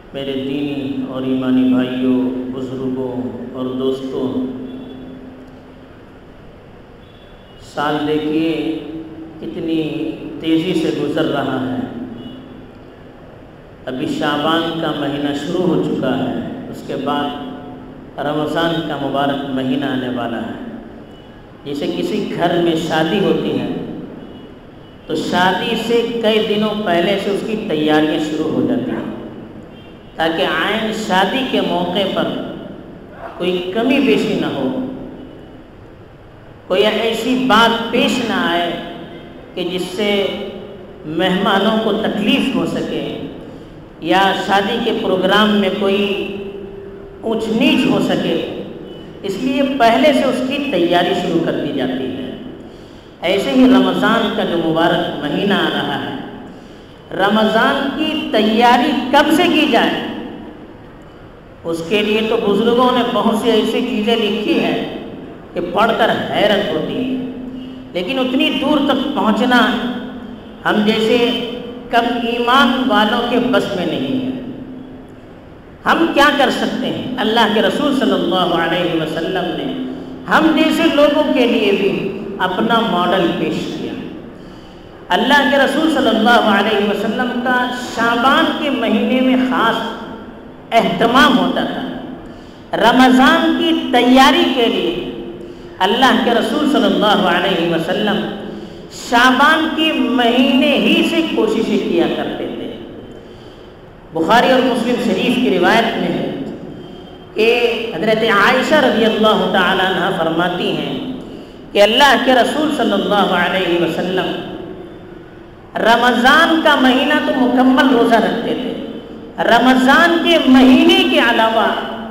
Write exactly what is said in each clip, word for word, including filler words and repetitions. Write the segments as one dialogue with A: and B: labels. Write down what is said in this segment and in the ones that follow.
A: میرے دینی اور ایمانی بھائیوں، بزرگوں اور دوستوں، سال دیکھیے کتنی تیزی سے گزر رہا ہے۔ ابھی شعبان کا مہینہ شروع ہو چکا ہے، اس کے بعد رمضان کا مبارک مہینہ آنے والا ہے۔ جیسے کسی گھر میں شادی ہوتی ہے تو شادی سے کئی دنوں پہلے سے اس کی تیاریاں شروع ہو جاتی ہیں، تاکہ عین شادی کے موقع پر کوئی کمی بیشی نہ ہو، کوئی ایسی بات پیش نہ آئے کہ جس سے مہمانوں کو تکلیف ہو سکے یا شادی کے پروگرام میں کوئی اونچ نیچ ہو سکے۔ اس لیے پہلے سے اس کی تیاری شروع کر دی جاتی ہے۔ ایسے ہی رمضان کا جو مبارک مہینہ آ رہا ہے، رمضان کی تیاری کب سے کی جائے، اس کے لیے تو بزرگوں نے بہت سی ایسی چیزیں لکھی ہیں کہ پڑھ کر حیرت ہوتی ہے، لیکن اتنی دور تک پہنچنا ہم جیسے کم ایمان والوں کے بس میں نہیں ہے۔ ہم کیا کر سکتے ہیں؟ اللہ کے رسول صلی اللہ علیہ وسلم نے ہم جیسے لوگوں کے لیے بھی اپنا ماڈل پیش کیا۔ اللہ کے رسول صلی اللہ علیہ وسلم کا شعبان کے مہینے میں خاص اہتمام ہوتا تھا۔ رمضان کی تیاری کے لیے اللہ کے رسول صلی اللہ علیہ وسلم شعبان کے مہینے ہی سے کوششیں کیا کرتے تھے۔ بخاری اور مسلم شریف کی روایت میں ہے کہ حضرت عائشہ رضی اللہ تعالی عنہ فرماتی ہیں کہ اللہ کے رسول صلی اللہ علیہ وسلم رمضان کا مہینہ تو مکمل روزہ رکھتے تھے، رمضان کے مہینے کے علاوہ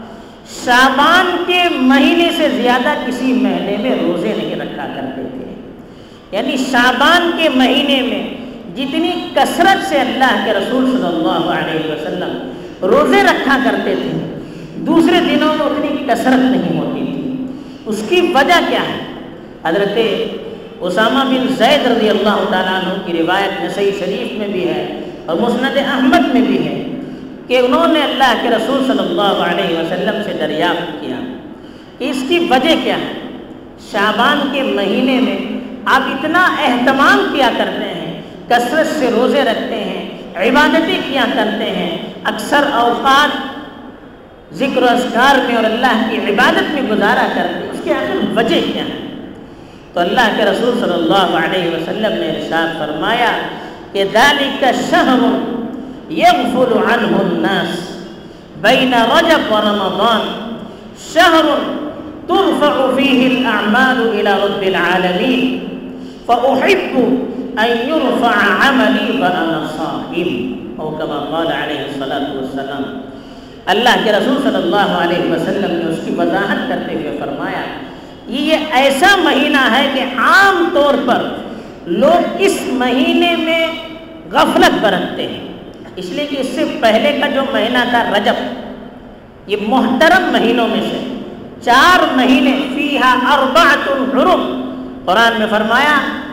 A: شعبان کے مہینے سے زیادہ کسی مہینے میں روزے نہیں رکھا کرتے تھے۔ یعنی شعبان کے مہینے میں جتنی کثرت سے اللہ کے رسول صلی اللہ علیہ وسلم روزے رکھا کرتے تھے، دوسرے دنوں میں اتنی کثرت نہیں ہوتی تھی۔ اس کی وجہ کیا ہے؟ حضرت اسامہ بن زید رضی اللہ تعالیٰ عنہ کی روایت نسائی شریف میں بھی ہے اور مسند احمد میں بھی ہے کہ انہوں نے اللہ کے رسول صلی اللہ علیہ وسلم سے دریافت کیا کہ اس کی وجہ کیا ہے؟ شعبان کے مہینے میں آپ اتنا اہتمام کیا کرتے ہیں، کثرت سے روزے رکھتے ہیں، عبادتیں کیا کرتے ہیں، اکثر اوقات ذکر و اذکار میں اور اللہ کی عبادت میں گزارا کرتے ہیں، اس کی آخر وجہ کیا ہے؟ تو اللہ کے رسول صلی اللہ علیہ وسلم نے ارشاد فرمایا کہ ذالک شہر یغفل عنہ الناس بین رجب و رمضان، شہر ترفع فیہ الاعمال الى رب العالمین فأحب ان يرفع عملی وانا صائم، او کما قال علیہ الصلاۃ والسلام۔ اللہ کے رسول صلی اللہ علیہ وسلم نے اس کی وضاحت کرتے ہوئے فرمایا یہ ایسا مہینہ ہے کہ عام طور پر لوگ اس مہینے میں غفلت برتتے ہیں، اس لیے کہ اس سے پہلے کا جو مہینہ تھا رجب، یہ محترم مہینوں میں سے چار مہینے، فیہا اربعۃ حرم، قرآن میں فرمایا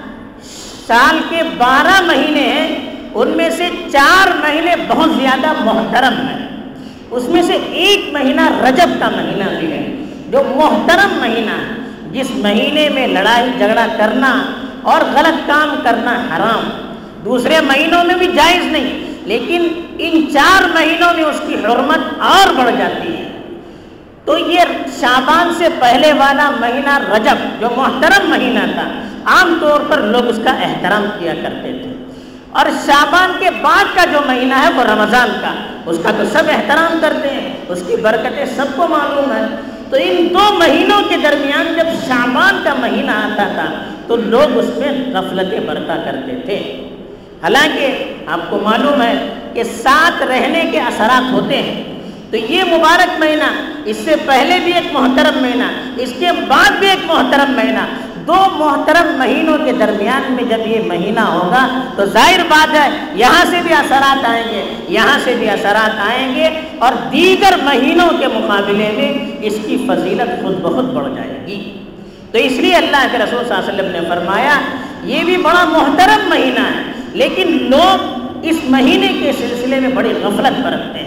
A: سال کے بارہ مہینے ہیں، ان میں سے چار مہینے بہت زیادہ محترم ہیں۔ اس میں سے ایک مہینہ رجب کا مہینہ بھی ہے جو محترم مہینہ ہے، جس مہینے میں لڑائی جھگڑا کرنا اور غلط کام کرنا حرام، دوسرے مہینوں میں بھی جائز نہیں، لیکن ان چار مہینوں میں اس کی حرمت اور بڑھ جاتی ہے۔ تو یہ شعبان سے پہلے والا مہینہ رجب جو محترم مہینہ تھا، عام طور پر لوگ اس کا احترام کیا کرتے تھے، اور شعبان کے بعد کا جو مہینہ ہے وہ رمضان کا، اس کا تو سب احترام کرتے ہیں، اس کی برکتیں سب کو معلوم ہے۔ تو ان دو مہینوں کے درمیان جب شعبان کا مہینہ آتا تھا تو لوگ اس میں غفلتیں برتا کرتے تھے۔ حالانکہ آپ کو معلوم ہے کہ ساتھ رہنے کے اثرات ہوتے ہیں، تو یہ مبارک مہینہ، اس سے پہلے بھی ایک محترم مہینہ، اس کے بعد بھی ایک محترم مہینہ، دو محترم مہینوں کے درمیان میں جب یہ مہینہ ہوگا تو ظاہر بات ہے یہاں سے بھی اثرات آئیں گے، یہاں سے بھی اثرات آئیں گے، اور دیگر مہینوں کے مقابلے میں اس کی فضیلت خود بخود بڑھ جائے گی۔ تو اس لیے اللہ کے رسول صلی اللہ علیہ وسلم نے فرمایا یہ بھی بڑا محترم مہینہ ہے، لیکن لوگ اس مہینے کے سلسلے میں بڑی غفلت برتتے ہیں۔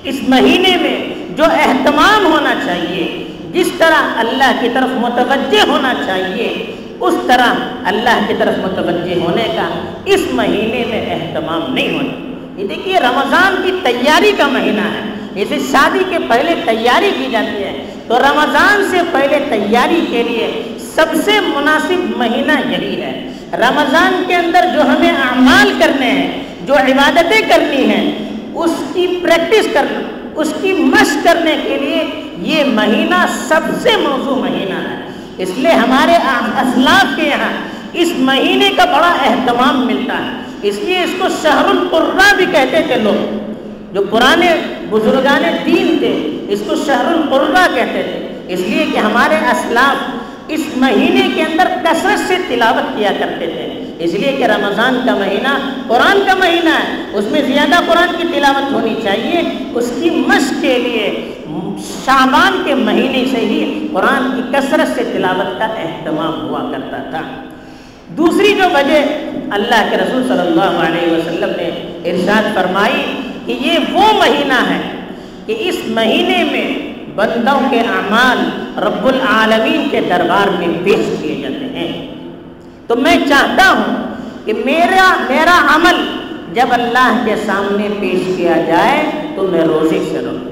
A: اس مہینے میں جو اہتمام ہونا چاہیے، جس طرح اللہ کی طرف متوجہ ہونا چاہیے، اس طرح اللہ کی طرف متوجہ ہونے کا اس مہینے میں اہتمام نہیں ہونا۔ یہ دیکھیے رمضان کی تیاری کا مہینہ ہے، جیسے شادی کے پہلے تیاری کی جاتی ہے، تو رمضان سے پہلے تیاری کے لیے سب سے مناسب مہینہ یہی ہے۔ رمضان کے اندر جو ہمیں اعمال کرنے ہیں، جو عبادتیں کرنی ہیں، اس کی پریکٹس کرنا، اس کی مشق کرنے کے لیے یہ مہینہ سب سے موزوں مہینہ ہے۔ اس لیے ہمارے اسلاف کے یہاں اس مہینے کا بڑا اہتمام ملتا ہے، اس لیے اس کو شہر القرہ بھی کہتے تھے لوگ، جو پرانے بزرگان دین تھے اس کو شہر القرہ کہتے تھے، اس لیے کہ ہمارے اسلاف اس مہینے کے اندر کثرت سے تلاوت کیا کرتے تھے، اس لیے کہ رمضان کا مہینہ قرآن کا مہینہ ہے، اس میں زیادہ قرآن کی تلاوت ہونی چاہیے۔ اس کی مشق کے لیے شعبان کے مہینے سے ہی قرآن کی کثرت سے تلاوت کا اہتمام ہوا کرتا تھا۔ دوسری جو وجہ اللہ کے رسول صلی اللہ علیہ وسلم نے ارشاد فرمائی کہ یہ وہ مہینہ ہے کہ اس مہینے میں بندوں کے اعمال رب العالمین کے دربار میں پیش کیے جاتے ہیں۔ تو میں چاہتا ہوں کہ میرا میرا عمل جب اللہ کے سامنے پیش کیا جائے تو میں روزے سے رہوں۔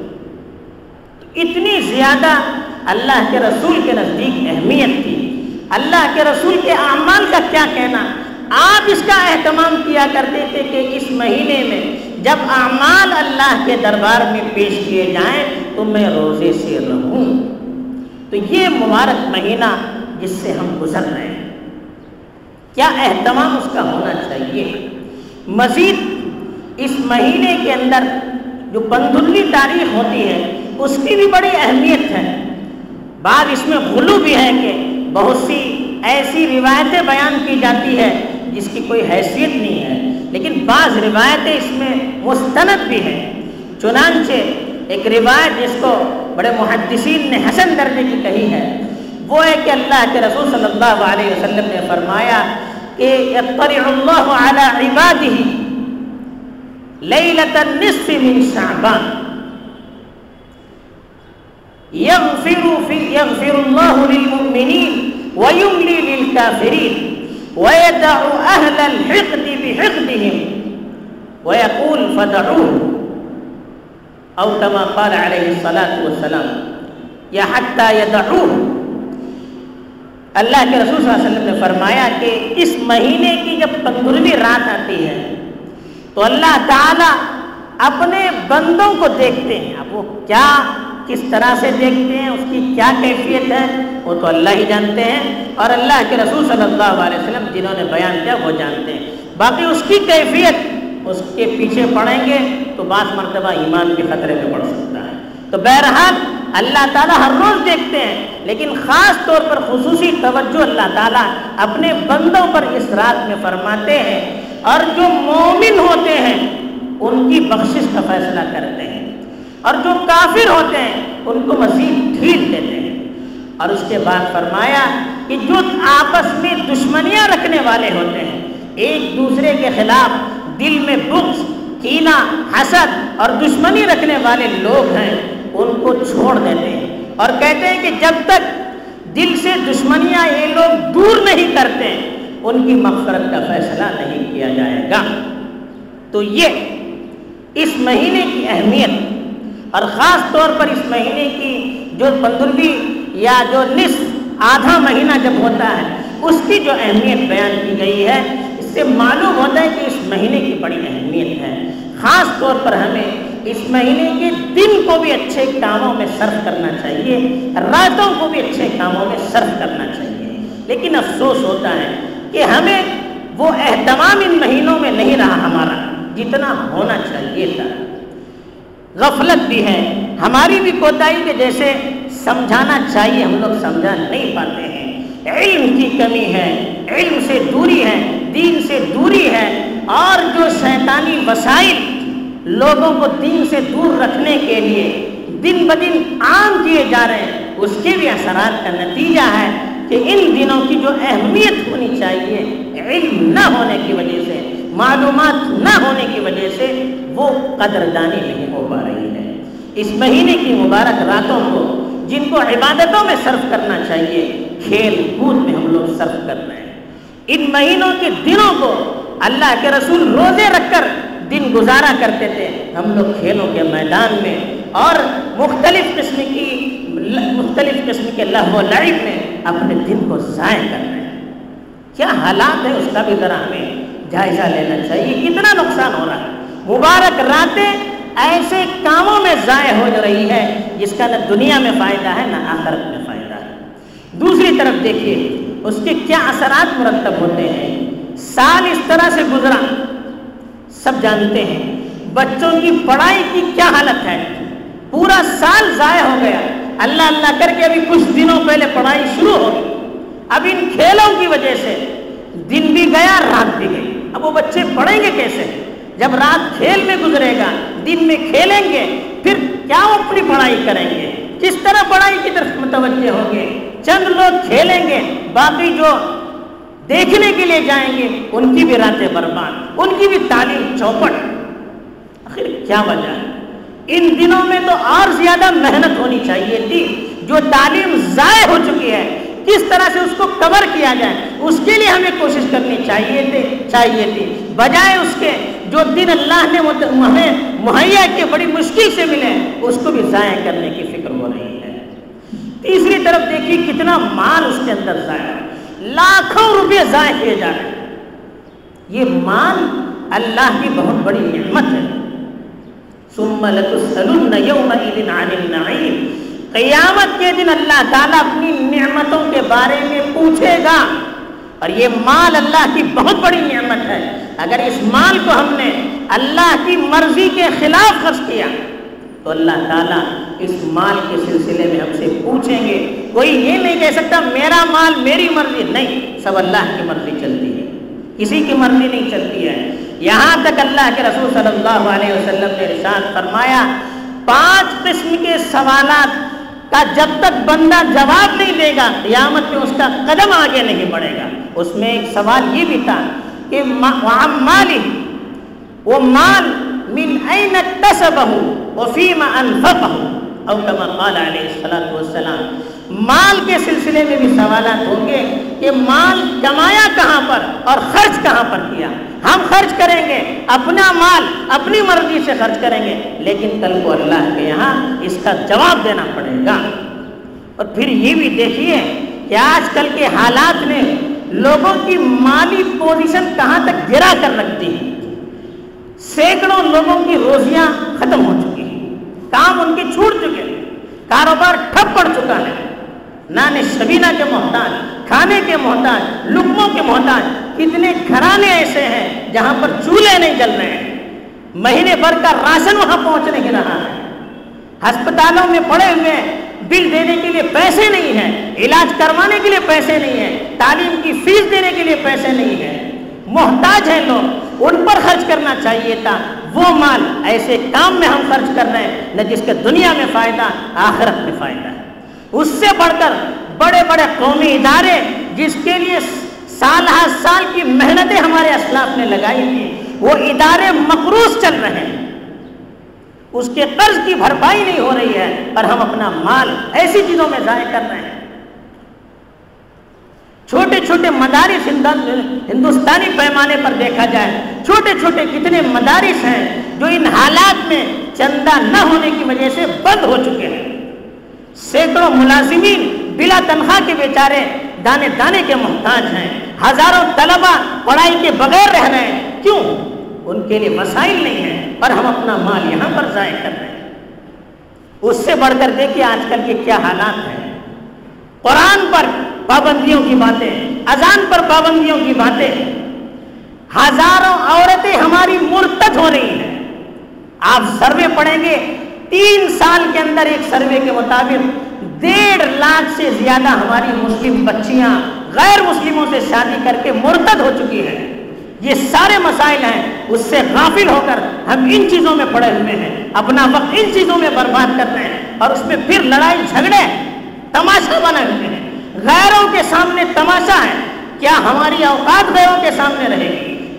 A: اتنی زیادہ اللہ کے رسول کے نزدیک اہمیت تھی، اللہ کے رسول کے اعمال کا کیا کہنا، آپ اس کا اہتمام کیا کرتے تھے کہ اس مہینے میں جب اعمال اللہ کے دربار میں پیش کیے جائیں تو میں روزے سے رہوں۔ تو یہ مبارک مہینہ جس سے ہم گزر رہے ہیں، کیا اہتمام اس کا ہونا چاہیے۔ مزید اس مہینے کے اندر جو پندھلی تاریخ ہوتی ہے اس کی بھی بڑی اہمیت ہے۔ بعض اس میں غلو بھی ہے کہ بہت سی ایسی روایتیں بیان کی جاتی ہے جس کی کوئی حیثیت نہیں ہے، لیکن بعض روایتیں اس میں مستند بھی ہیں۔ چنانچہ ایک روایت جس کو بڑے محدثین نے حسن درجے کی کہی ہے، وہ ہے کہ اللہ کے رسول صلی اللہ علیہ وسلم نے فرمایا کہ یطلع اللہ علی عبادہ لیلۃ النصف من شعبان یغفر فی یغفر اللہ للمؤمنین ویملی للکافرین ویدع اہل الحقد بحقدہم ویقول فدعوه او کما قال علیہ الصلاۃ والسلام یا حتی یدعوه۔ اللہ کے رسول صلی اللہ علیہ وسلم نے فرمایا کہ اس مہینے کی جب پندرہویں رات آتی ہے تو اللہ تعالیٰ اپنے بندوں کو دیکھتے ہیں۔ اب وہ کیا کس طرح سے دیکھتے ہیں، اس کی کیا کیفیت ہے، وہ تو اللہ ہی جانتے ہیں، اور اللہ کے رسول صلی اللہ علیہ وسلم جنہوں نے بیان کیا وہ جانتے ہیں۔ باقی اس کی کیفیت اس کے پیچھے پڑیں گے تو بعض مرتبہ ایمان کے خطرے میں پڑ سکتا ہے۔ تو بہرحال اللہ تعالیٰ ہر روز دیکھتے ہیں، لیکن خاص طور پر خصوصی توجہ اللہ تعالیٰ اپنے بندوں پر اس رات میں فرماتے ہیں، اور جو مومن ہوتے ہیں ان کی بخشش کا فیصلہ کرتے ہیں، اور جو کافر ہوتے ہیں ان کو مزید ڈھیل دیتے ہیں۔ اور اس کے بعد فرمایا کہ جو آپس میں دشمنیاں رکھنے والے ہوتے ہیں، ایک دوسرے کے خلاف دل میں بغض، کینہ، حسد اور دشمنی رکھنے والے لوگ ہیں، ان کو چھوڑ دیتے ہیں اور کہتے ہیں کہ جب تک دل سے دشمنیاں یہ لوگ دور نہیں کرتے ان کی مغفرت کا فیصلہ نہیں کیا جائے گا۔ تو یہ اس مہینے کی اہمیت، اور خاص طور پر اس مہینے کی جو پندرہویں یا جو نصف آدھا مہینہ جب ہوتا ہے اس کی جو اہمیت بیان کی گئی ہے، اس سے معلوم ہوتا ہے کہ اس مہینے کی بڑی اہمیت ہے۔ خاص طور پر ہمیں اس مہینے کے دن کو بھی اچھے کاموں میں صرف کرنا چاہیے، راتوں کو بھی اچھے کاموں میں صرف کرنا چاہیے، لیکن افسوس ہوتا ہے کہ ہمیں وہ اہتمام ان مہینوں میں نہیں رہا ہمارا جتنا ہونا چاہیے تھا۔ غفلت بھی ہے، ہماری بھی کوتاہی کہ جیسے سمجھانا چاہیے ہم لوگ سمجھا نہیں پاتے ہیں، علم کی کمی ہے، علم سے دوری ہے، دین سے دوری ہے، اور جو شیطانی وسائل لوگوں کو دین سے دور رکھنے کے لیے دن بدن عام کیے جا رہے ہیں، اس کے بھی اثرات کا نتیجہ ہے کہ ان دنوں کی جو اہمیت ہونی چاہیے علم نہ ہونے کی وجہ سے، معلومات نہ ہونے کی وجہ سے وہ قدردانی نہیں ہو پا رہی ہے۔ اس مہینے کی مبارک راتوں کو جن کو عبادتوں میں صرف کرنا چاہیے، کھیل کود میں ہم لوگ صرف کر رہے ہیں۔ ان مہینوں کے دنوں کو اللہ کے رسول روزے رکھ کر دن گزارا کرتے تھے، ہم لوگ کھیلوں کے میدان میں اور مختلف قسم کی مختلف قسم کے لہو و لعب میں اپنے دن کو ضائع کر رہے ہیں۔ کیا حالات ہے اس کا بھی ذرا ہمیں جائزہ لینا چاہیے، کتنا نقصان ہو رہا ہے۔ مبارک راتیں ایسے کاموں میں ضائع ہو رہی ہے جس کا نہ دنیا میں فائدہ ہے نہ آخرت میں فائدہ ہے۔ دوسری طرف دیکھیے اس کے کیا اثرات مرتب ہوتے ہیں۔ سال اس طرح سے گزرا، سب جانتے ہیں بچوں کی پڑھائی کی کیا حالت ہے، پورا سال ضائع ہو گیا۔ اللہ اللہ کر کے ابھی کچھ دنوں پہلے پڑھائی شروع ہو گئی، اب ان کھیلوں کی وجہ سے دن بھی گیا رات بھی گئی۔ اب وہ بچے پڑھیں گے کیسے جب رات کھیل میں گزرے گا، دن میں کھیلیں گے، پھر کیا وہ اپنی پڑھائی کریں گے، کس طرح پڑھائی کی طرف متوجہ ہوں گے؟ چند لوگ کھیلیں گے، باقی جو دیکھنے کے لیے جائیں گے ان کی بھی راتیں برباد، ان کی بھی تعلیم چوپٹ۔ آخر کیا وجہ ہے؟ ان دنوں میں تو اور زیادہ محنت ہونی چاہیے تھی، جو تعلیم ضائع ہو چکی ہے کس طرح سے اس کو کور کیا جائے، اس کے لیے ہمیں کوشش کرنی چاہیے تھی چاہیے تھی بجائے اس کے جو دن اللہ نے ہمیں مہیا کے بڑی مشکل سے ملے اس کو بھی ضائع کرنے کی فکر ہو رہی ہے۔ تیسری طرف دیکھیے کتنا مال اس کے اندر ضائع، لاکھوں روپے ضائع کیے جا رہے ہیں۔ یہ مال اللہ کی بہت بڑی نعمت ہے۔ ثم لتسألن یومئذ عن النعیم، قیامت کے دن اللہ تعالیٰ اپنی نعمتوں کے بارے میں پوچھے گا، اور یہ مال اللہ کی بہت بڑی نعمت ہے۔ اگر اس مال کو ہم نے اللہ کی مرضی کے خلاف خرچ کیا تو اللہ تعالیٰ اس مال کے سلسلے میں ہم سے پوچھیں گے۔ کوئی یہ نہیں کہہ سکتا میرا مال میری مرضی، نہیں، سب اللہ کی مرضی چلتی ہے، کسی کی مرضی نہیں چلتی ہے۔ یہاں تک اللہ کے رسول صلی اللہ علیہ وسلم نے ارشاد فرمایا، پانچ قسم کے سوالات کا جب تک بندہ جواب نہیں دے گا قیامت میں اس کا قدم آگے نہیں بڑھے گا۔ اس میں ایک سوال یہ بھی تھا کہ مالی، وہ مال من این اکتسبہ وفیما انفقہ، او کما قال علیہ الصلوۃ والسلام، مال کے سلسلے میں بھی سوالات ہوں گے کہ مال کمایا کہاں پر اور خرچ کہاں پر کیا۔ ہم خرچ کریں گے اپنا مال اپنی مرضی سے خرچ کریں گے، لیکن کل کو اللہ کے یہاں اس کا جواب دینا پڑے گا۔ اور پھر یہ بھی دیکھیے کہ آج کل کے حالات میں لوگوں کی مالی پوزیشن کہاں تک گرا کر رکھتی ہے۔ سینکڑوں لوگوں کی روزیاں ختم ہو چکی ہیں، کام ان کے چھوٹ چکے ہیں، کاروبار ٹھپ پڑ چکا ہے، نان شبینہ کے محتاج، کھانے کے محتاج، لقموں کے محتاج۔ کتنے گھرانے ایسے ہیں جہاں پر چولہے نہیں جل رہے ہیں، مہینے بھر کا راشن وہاں پہنچ نہیں رہا ہے، ہسپتالوں میں پڑے ہوئے بل دینے کے لیے پیسے نہیں ہیں، علاج کروانے کے لیے پیسے نہیں ہیں، تعلیم کی فیس دینے کے لیے پیسے نہیں ہیں، محتاج ہیں لوگ، ان پر خرچ کرنا چاہیے تھا۔ وہ مال ایسے کام میں ہم خرچ کر رہے ہیں نہ جس کے دنیا میں فائدہ آخرت میں فائدہ ہے۔ اس سے بڑھ کر بڑے بڑے قومی ادارے جس کے لیے سال ہر سال کی محنتیں ہمارے اسلاف نے لگائی تھی، وہ ادارے مقروض چل رہے ہیں، اس کے قرض کی بھرپائی نہیں ہو رہی ہے، اور ہم اپنا مال ایسی چیزوں میں ضائع کر رہے ہیں۔ چھوٹے چھوٹے مدارس ہندوستانی پیمانے پر دیکھا جائے، چھوٹے چھوٹے کتنے مدارس ہیں جو ان حالات میں چندہ نہ ہونے کی وجہ سے بند ہو چکے ہیں۔ سینکڑوں ملازمین بلا تنخواہ کے بیچارے دانے دانے کے محتاج ہیں، ہزاروں طلبہ پڑھائی کے بغیر رہ رہے ہیں۔ کیوں؟ ان کے لیے وسائل نہیں ہیں، اور ہم اپنا مال یہاں پر ضائع کر رہے ہیں۔ اس سے بڑھ کر دیکھیے آج کل کے کیا حالات ہیں۔ قرآن پر پابندیوں کی باتیں، اذان پر پابندیوں کی باتیں، ہزاروں عورتیں ہماری مرتد ہو رہی ہیں۔ آپ سروے پڑھیں گے، تین سال کے اندر ایک سروے کے مطابق ڈیڑھ لاکھ سے زیادہ ہماری مسلم بچیاں غیر مسلموں سے شادی کر کے مرتد ہو چکی ہیں۔ یہ سارے مسائل ہیں، اس سے غافل ہو کر ہم ان چیزوں میں پڑے ہوئے ہیں، اپنا وقت ان چیزوں میں برباد کر رہے ہیں، اور اس میں پھر لڑائی جھگڑے تماشا بنے ہوئے ہیں۔ غیروں کے سامنے تماشا ہے، کیا ہماری اوقات غیروں کے سامنے رہے گی؟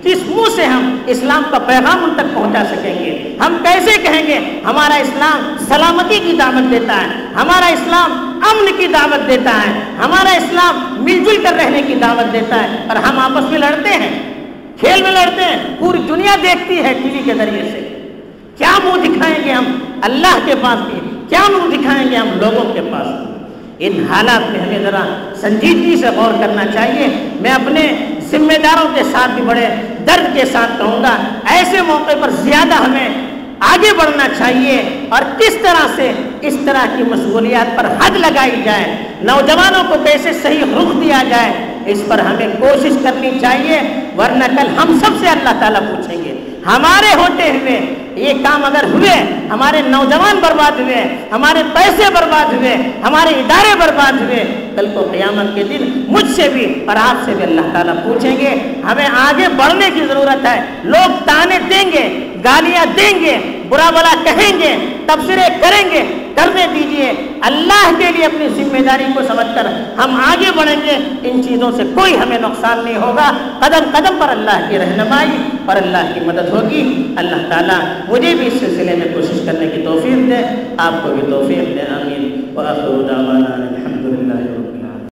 A: किस मुंह से हम इस्लाम का पैगाम उन तक पहुंचा सकेंगे? हम कैसे कहेंगे हमारा इस्लाम सलामती की दावत देता है, हमारा इस्लाम अमन की दावत देता है, हमारा इस्लाम मिलजुल कर रहने की दावत देता है, और हम आपस में लड़ते हैं, खेल में लड़ते हैं। पूरी दुनिया देखती है टीवी के जरिए से। क्या मुंह दिखाएंगे हम अल्लाह के पास भी, क्या मुंह दिखाएंगे हम लोगों के पास? इन हालात में हमें ज़रा संजीदगी से गौर करना चाहिए। मैं अपने जिम्मेदारों के साथ भी बड़े दर्द के साथ कहूँगा, ऐसे मौके पर ज़्यादा हमें आगे बढ़ना चाहिए, और किस तरह से इस तरह की मशगूलियात पर हद लगाई जाए, नौजवानों को कैसे सही रुख दिया जाए, इस पर हमें कोशिश करनी चाहिए। वरना कल हम सब से अल्लाह ताला पूछेंगे। हमारे होते हुए ये काम अगर हुए, हमारे नौजवान बर्बाद हुए, हमारे पैसे बर्बाद हुए, हमारे इदारे बर्बाद हुए, कल को क़यामत के दिन मुझसे भी और आपसे भी अल्लाह ताला पूछेंगे। हमें आगे बढ़ने की ज़रूरत है। लोग ताने देंगे, गालियाँ देंगे, बुरा भला कहेंगे, तबसरे करेंगे, करने दीजिए। अल्लाह के लिए अपनी जिम्मेदारी को समझकर हम आगे बढ़ेंगे। इन चीज़ों से कोई हमें नुकसान नहीं होगा। कदम कदम पर अल्लाह की रहनुमाई और अल्लाह की मदद होगी। अल्लाह ताला मुझे भी इस सिलसिले में कोशिश करने की तौफीक दे, आपको भी तौफीक दे। आमीन। व आखिरु दावाना